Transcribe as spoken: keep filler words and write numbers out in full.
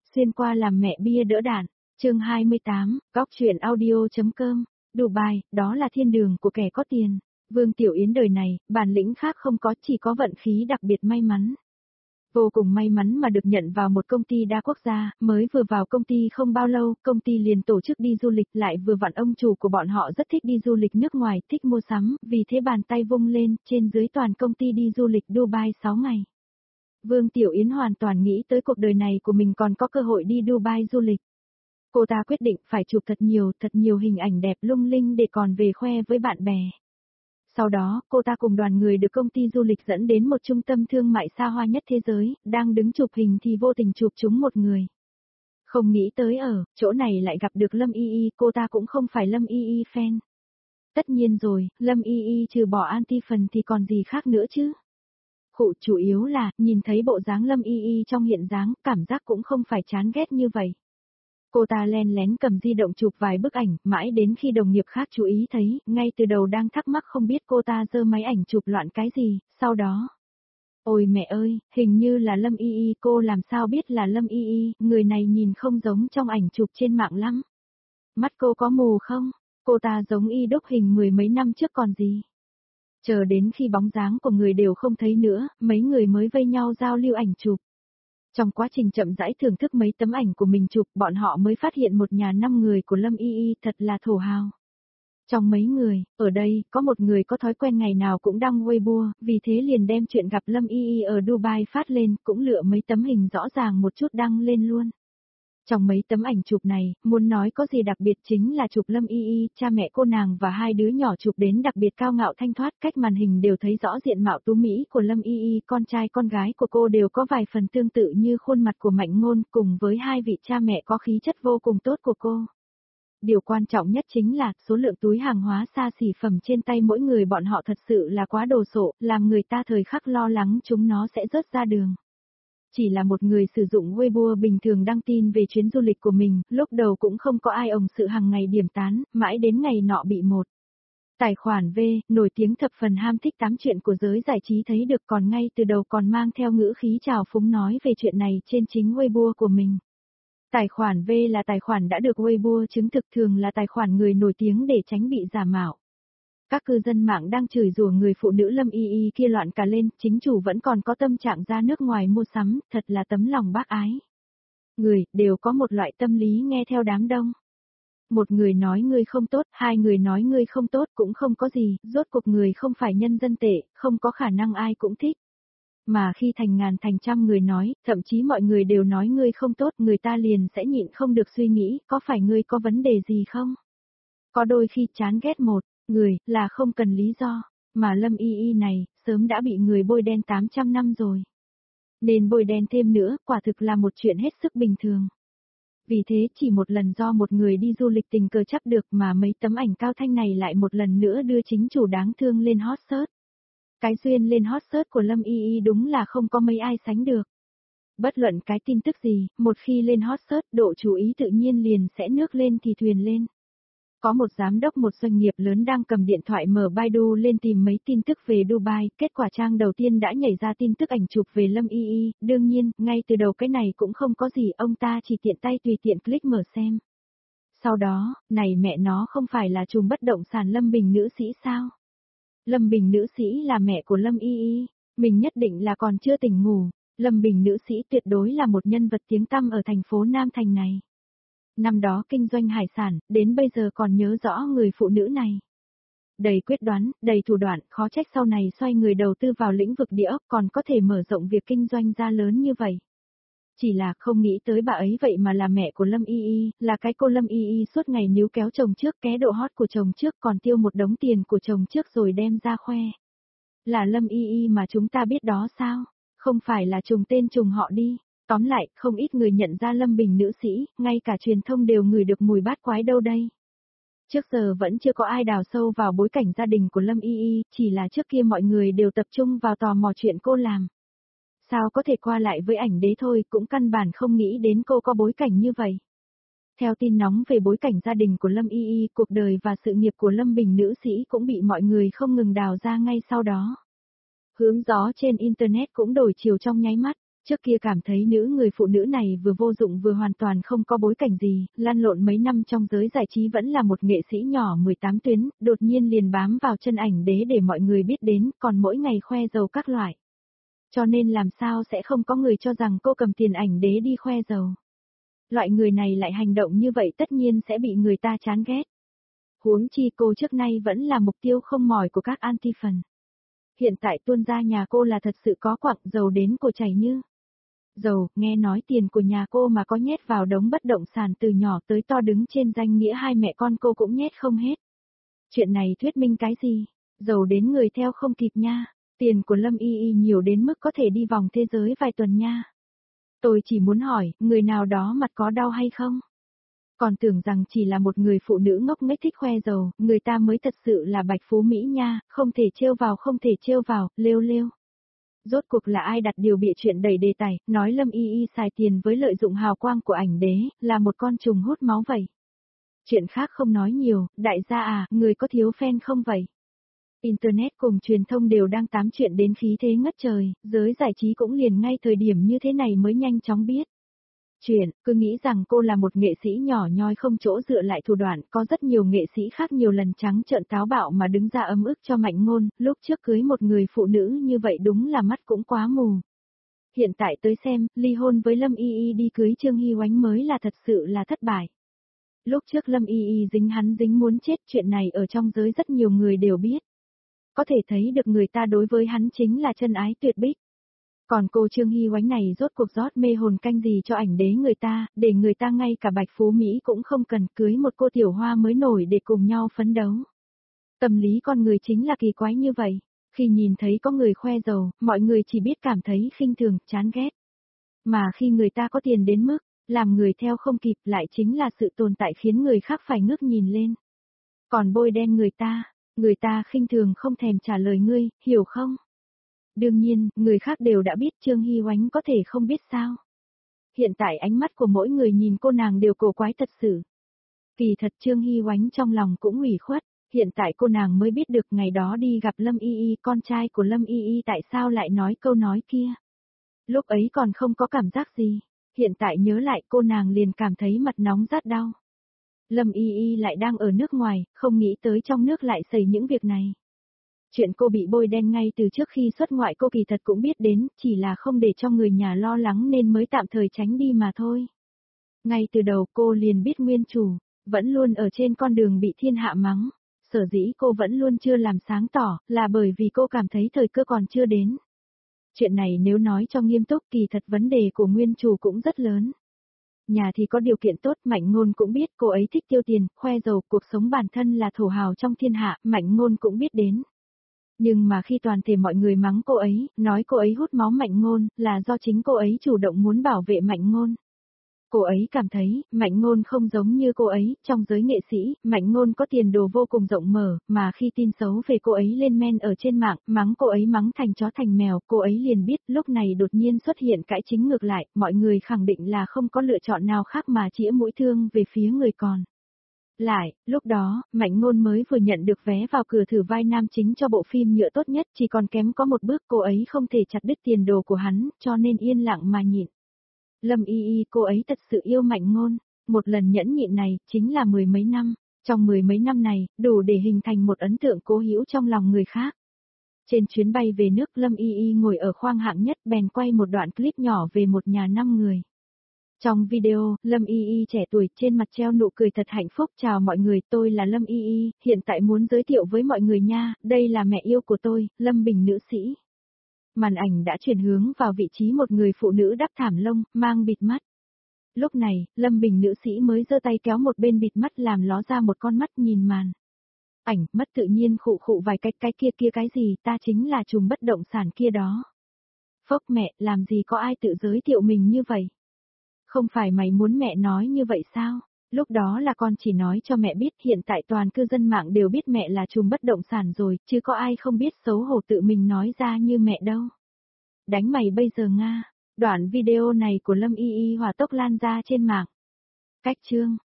Xuyên qua làm mẹ bia đỡ đạn, chương hai mươi tám, góc truyện audio.com, Dubai, đó là thiên đường của kẻ có tiền. Vương Tiểu Yến đời này, bản lĩnh khác không có, chỉ có vận khí đặc biệt may mắn. Vô cùng may mắn mà được nhận vào một công ty đa quốc gia, mới vừa vào công ty không bao lâu, công ty liền tổ chức đi du lịch, lại vừa vặn ông chủ của bọn họ rất thích đi du lịch nước ngoài, thích mua sắm, vì thế bàn tay vung lên, trên dưới toàn công ty đi du lịch Dubai sáu ngày. Vương Tiểu Yến hoàn toàn nghĩ tới cuộc đời này của mình còn có cơ hội đi Dubai du lịch. Cô ta quyết định phải chụp thật nhiều, thật nhiều hình ảnh đẹp lung linh để còn về khoe với bạn bè. Sau đó, cô ta cùng đoàn người được công ty du lịch dẫn đến một trung tâm thương mại xa hoa nhất thế giới, đang đứng chụp hình thì vô tình chụp trúng một người. Không nghĩ tới ở, chỗ này lại gặp được Lâm Y Y, cô ta cũng không phải Lâm Y Y fan. Tất nhiên rồi, Lâm Y Y trừ bỏ anti phần thì còn gì khác nữa chứ. Khụ chủ yếu là, nhìn thấy bộ dáng Lâm Y Y trong hiện dáng, cảm giác cũng không phải chán ghét như vậy. Cô ta len lén cầm di động chụp vài bức ảnh, mãi đến khi đồng nghiệp khác chú ý thấy, ngay từ đầu đang thắc mắc không biết cô ta giơ máy ảnh chụp loạn cái gì, sau đó. Ôi mẹ ơi, hình như là Lâm Y Y, cô làm sao biết là Lâm Y Y, người này nhìn không giống trong ảnh chụp trên mạng lắm. Mắt cô có mù không? Cô ta giống y đúc hình mười mấy năm trước còn gì. Chờ đến khi bóng dáng của người đều không thấy nữa, mấy người mới vây nhau giao lưu ảnh chụp. Trong quá trình chậm rãi thưởng thức mấy tấm ảnh của mình chụp, bọn họ mới phát hiện một nhà năm người của Lâm Y Y thật là thổ hào. Trong mấy người, ở đây, có một người có thói quen ngày nào cũng đăng Weibo, vì thế liền đem chuyện gặp Lâm Y Y ở Dubai phát lên, cũng lựa mấy tấm hình rõ ràng một chút đăng lên luôn. Trong mấy tấm ảnh chụp này, muốn nói có gì đặc biệt chính là chụp Lâm Y Y, cha mẹ cô nàng và hai đứa nhỏ chụp đến đặc biệt cao ngạo thanh thoát, cách màn hình đều thấy rõ diện mạo tú mỹ của Lâm Y Y, con trai con gái của cô đều có vài phần tương tự như khuôn mặt của Mạnh Ngôn, cùng với hai vị cha mẹ có khí chất vô cùng tốt của cô. Điều quan trọng nhất chính là, số lượng túi hàng hóa xa xỉ phẩm trên tay mỗi người bọn họ thật sự là quá đồ sộ, làm người ta thời khắc lo lắng chúng nó sẽ rớt ra đường. Chỉ là một người sử dụng Weibo bình thường đăng tin về chuyến du lịch của mình, lúc đầu cũng không có ai ồng sự hàng ngày điểm tán, mãi đến ngày nọ bị một tài khoản V, nổi tiếng thập phần ham thích tám chuyện của giới giải trí thấy được, còn ngay từ đầu còn mang theo ngữ khí trào phúng nói về chuyện này trên chính Weibo của mình. Tài khoản V là tài khoản đã được Weibo chứng thực, thường là tài khoản người nổi tiếng để tránh bị giả mạo. Các cư dân mạng đang chửi rủa người phụ nữ Lâm Y Y kia loạn cả lên, chính chủ vẫn còn có tâm trạng ra nước ngoài mua sắm, thật là tấm lòng bác ái. Người, đều có một loại tâm lý nghe theo đám đông. Một người nói ngươi không tốt, hai người nói ngươi không tốt cũng không có gì, rốt cuộc người không phải nhân dân tệ, không có khả năng ai cũng thích. Mà khi thành ngàn thành trăm người nói, thậm chí mọi người đều nói ngươi không tốt, người ta liền sẽ nhịn không được suy nghĩ, có phải ngươi có vấn đề gì không? Có đôi khi chán ghét một người, là không cần lý do, mà Lâm Y Y này, sớm đã bị người bôi đen tám trăm năm rồi. Nên bôi đen thêm nữa, quả thực là một chuyện hết sức bình thường. Vì thế chỉ một lần do một người đi du lịch tình cờ chấp được mà mấy tấm ảnh cao thanh này lại một lần nữa đưa chính chủ đáng thương lên hot search. Cái duyên lên hot search của Lâm Y Y đúng là không có mấy ai sánh được. Bất luận cái tin tức gì, một khi lên hot search độ chú ý tự nhiên liền sẽ nước lên thì thuyền lên. Có một giám đốc một doanh nghiệp lớn đang cầm điện thoại mở Baidu lên tìm mấy tin tức về Dubai, kết quả trang đầu tiên đã nhảy ra tin tức ảnh chụp về Lâm Y Y, đương nhiên, ngay từ đầu cái này cũng không có gì, ông ta chỉ tiện tay tùy tiện click mở xem. Sau đó, này mẹ nó không phải là trùm bất động sản Lâm Bình nữ sĩ sao? Lâm Bình nữ sĩ là mẹ của Lâm Y Y, mình nhất định là còn chưa tỉnh ngủ, Lâm Bình nữ sĩ tuyệt đối là một nhân vật tiếng tăm ở thành phố Nam Thành này. Năm đó kinh doanh hải sản, đến bây giờ còn nhớ rõ người phụ nữ này. Đầy quyết đoán, đầy thủ đoạn, khó trách sau này xoay người đầu tư vào lĩnh vực địa ốc còn có thể mở rộng việc kinh doanh ra lớn như vậy. Chỉ là không nghĩ tới bà ấy vậy mà là mẹ của Lâm Y Y, là cái cô Lâm Y Y suốt ngày níu kéo chồng trước, ké độ hot của chồng trước còn tiêu một đống tiền của chồng trước rồi đem ra khoe. Là Lâm Y Y mà chúng ta biết đó sao? Không phải là trùng tên trùng họ đi. Tóm lại, không ít người nhận ra Lâm Bình nữ sĩ, ngay cả truyền thông đều ngửi được mùi bát quái đâu đây. Trước giờ vẫn chưa có ai đào sâu vào bối cảnh gia đình của Lâm Y Y, chỉ là trước kia mọi người đều tập trung vào tò mò chuyện cô làm. Sao có thể qua lại với ảnh đế thôi, cũng căn bản không nghĩ đến cô có bối cảnh như vậy. Theo tin nóng về bối cảnh gia đình của Lâm Y Y, cuộc đời và sự nghiệp của Lâm Bình nữ sĩ cũng bị mọi người không ngừng đào ra ngay sau đó. Hướng gió trên Internet cũng đổi chiều trong nháy mắt. Trước kia cảm thấy nữ người phụ nữ này vừa vô dụng vừa hoàn toàn không có bối cảnh gì, lăn lộn mấy năm trong giới giải trí vẫn là một nghệ sĩ nhỏ mười tám tuyến, đột nhiên liền bám vào chân ảnh đế để mọi người biết đến, còn mỗi ngày khoe giàu các loại. Cho nên làm sao sẽ không có người cho rằng cô cầm tiền ảnh đế đi khoe giàu. Loại người này lại hành động như vậy tất nhiên sẽ bị người ta chán ghét. Huống chi cô trước nay vẫn là mục tiêu không mỏi của các anti-fan. Hiện tại tuôn ra nhà cô là thật sự có quặng giàu đến cổ chảy như. Giàu, nghe nói tiền của nhà cô mà có nhét vào đống bất động sản từ nhỏ tới to đứng trên danh nghĩa hai mẹ con cô cũng nhét không hết. Chuyện này thuyết minh cái gì? Giàu đến người theo không kịp nha. Tiền của Lâm Y Y nhiều đến mức có thể đi vòng thế giới vài tuần nha. Tôi chỉ muốn hỏi, người nào đó mặt có đau hay không? Còn tưởng rằng chỉ là một người phụ nữ ngốc nghếch thích khoe giàu, người ta mới thật sự là bạch phú Mỹ nha, không thể trêu vào không thể trêu vào, lêu lêu. Rốt cuộc là ai đặt điều bịa chuyện đầy đề tài, nói Lâm Y Y xài tiền với lợi dụng hào quang của ảnh đế, là một con trùng hút máu vậy. Chuyện khác không nói nhiều, đại gia à, người có thiếu fan không vậy? Internet cùng truyền thông đều đang tám chuyện đến khí thế ngất trời, giới giải trí cũng liền ngay thời điểm như thế này mới nhanh chóng biết. Chuyện, cứ nghĩ rằng cô là một nghệ sĩ nhỏ nhoi không chỗ dựa lại thủ đoạn, có rất nhiều nghệ sĩ khác nhiều lần trắng trợn táo bạo mà đứng ra ấm ức cho Mạnh Ngôn, lúc trước cưới một người phụ nữ như vậy đúng là mắt cũng quá mù. Hiện tại tới xem, ly hôn với Lâm Y Y đi cưới Trương Hy Oánh mới là thật sự là thất bại. Lúc trước Lâm Y Y dính hắn dính muốn chết, chuyện này ở trong giới rất nhiều người đều biết. Có thể thấy được người ta đối với hắn chính là chân ái tuyệt bích. Còn cô Trương Hy Oánh này rốt cuộc rót mê hồn canh gì cho ảnh đế người ta, để người ta ngay cả bạch phú Mỹ cũng không cần cưới một cô tiểu hoa mới nổi để cùng nhau phấn đấu. Tâm lý con người chính là kỳ quái như vậy, khi nhìn thấy có người khoe giàu, mọi người chỉ biết cảm thấy khinh thường, chán ghét. Mà khi người ta có tiền đến mức, làm người theo không kịp lại chính là sự tồn tại khiến người khác phải ngước nhìn lên. Còn bôi đen người ta, người ta khinh thường không thèm trả lời ngươi, hiểu không? Đương nhiên, người khác đều đã biết Trương Hy Oánh có thể không biết sao. Hiện tại ánh mắt của mỗi người nhìn cô nàng đều cổ quái thật sự. Kỳ thật Trương Hy Oánh trong lòng cũng ủy khuất, hiện tại cô nàng mới biết được ngày đó đi gặp Lâm Y Y, con trai của Lâm Y Y tại sao lại nói câu nói kia. Lúc ấy còn không có cảm giác gì, hiện tại nhớ lại cô nàng liền cảm thấy mặt nóng rát đau. Lâm Y Y lại đang ở nước ngoài, không nghĩ tới trong nước lại xảy những việc này. Chuyện cô bị bôi đen ngay từ trước khi xuất ngoại cô kỳ thật cũng biết đến, chỉ là không để cho người nhà lo lắng nên mới tạm thời tránh đi mà thôi. Ngay từ đầu cô liền biết nguyên chủ, vẫn luôn ở trên con đường bị thiên hạ mắng. Sở dĩ cô vẫn luôn chưa làm sáng tỏ, là bởi vì cô cảm thấy thời cơ còn chưa đến. Chuyện này nếu nói cho nghiêm túc kỳ thật vấn đề của nguyên chủ cũng rất lớn. Nhà thì có điều kiện tốt, Mạnh Ngôn cũng biết cô ấy thích tiêu tiền, khoe giàu, cuộc sống bản thân là thổ hào trong thiên hạ, Mạnh Ngôn cũng biết đến. Nhưng mà khi toàn thể mọi người mắng cô ấy, nói cô ấy hút máu Mạnh Ngôn, là do chính cô ấy chủ động muốn bảo vệ Mạnh Ngôn. Cô ấy cảm thấy, Mạnh Ngôn không giống như cô ấy, trong giới nghệ sĩ, Mạnh Ngôn có tiền đồ vô cùng rộng mở, mà khi tin xấu về cô ấy lên men ở trên mạng, mắng cô ấy mắng thành chó thành mèo, cô ấy liền biết, lúc này đột nhiên xuất hiện cãi chính ngược lại, mọi người khẳng định là không có lựa chọn nào khác mà chĩa mũi thương về phía người còn. Lại, lúc đó, Mạnh Ngôn mới vừa nhận được vé vào cửa thử vai nam chính cho bộ phim nhựa tốt nhất, chỉ còn kém có một bước cô ấy không thể chặt đứt tiền đồ của hắn, cho nên yên lặng mà nhịn. Lâm Y Y cô ấy thật sự yêu Mạnh Ngôn, một lần nhẫn nhịn này, chính là mười mấy năm, trong mười mấy năm này, đủ để hình thành một ấn tượng cố hữu trong lòng người khác. Trên chuyến bay về nước Lâm Y Y ngồi ở khoang hạng nhất bèn quay một đoạn clip nhỏ về một nhà năm người. Trong video, Lâm Y Y trẻ tuổi trên mặt treo nụ cười thật hạnh phúc chào mọi người tôi là Lâm Y Y, hiện tại muốn giới thiệu với mọi người nha, đây là mẹ yêu của tôi, Lâm Bình nữ sĩ. Màn ảnh đã chuyển hướng vào vị trí một người phụ nữ đắp thảm lông, mang bịt mắt. Lúc này, Lâm Bình nữ sĩ mới giơ tay kéo một bên bịt mắt làm ló ra một con mắt nhìn màn. Ảnh, mất tự nhiên khụ khụ vài cách cái kia kia cái gì, ta chính là trùm bất động sản kia đó. Phốc mẹ, làm gì có ai tự giới thiệu mình như vậy? Không phải mày muốn mẹ nói như vậy sao? Lúc đó là con chỉ nói cho mẹ biết hiện tại toàn cư dân mạng đều biết mẹ là trùm bất động sản rồi, chứ có ai không biết xấu hổ tự mình nói ra như mẹ đâu. Đánh mày bây giờ Nga. Đoạn video này của Lâm Y Y hỏa tốc lan ra trên mạng. Cách chương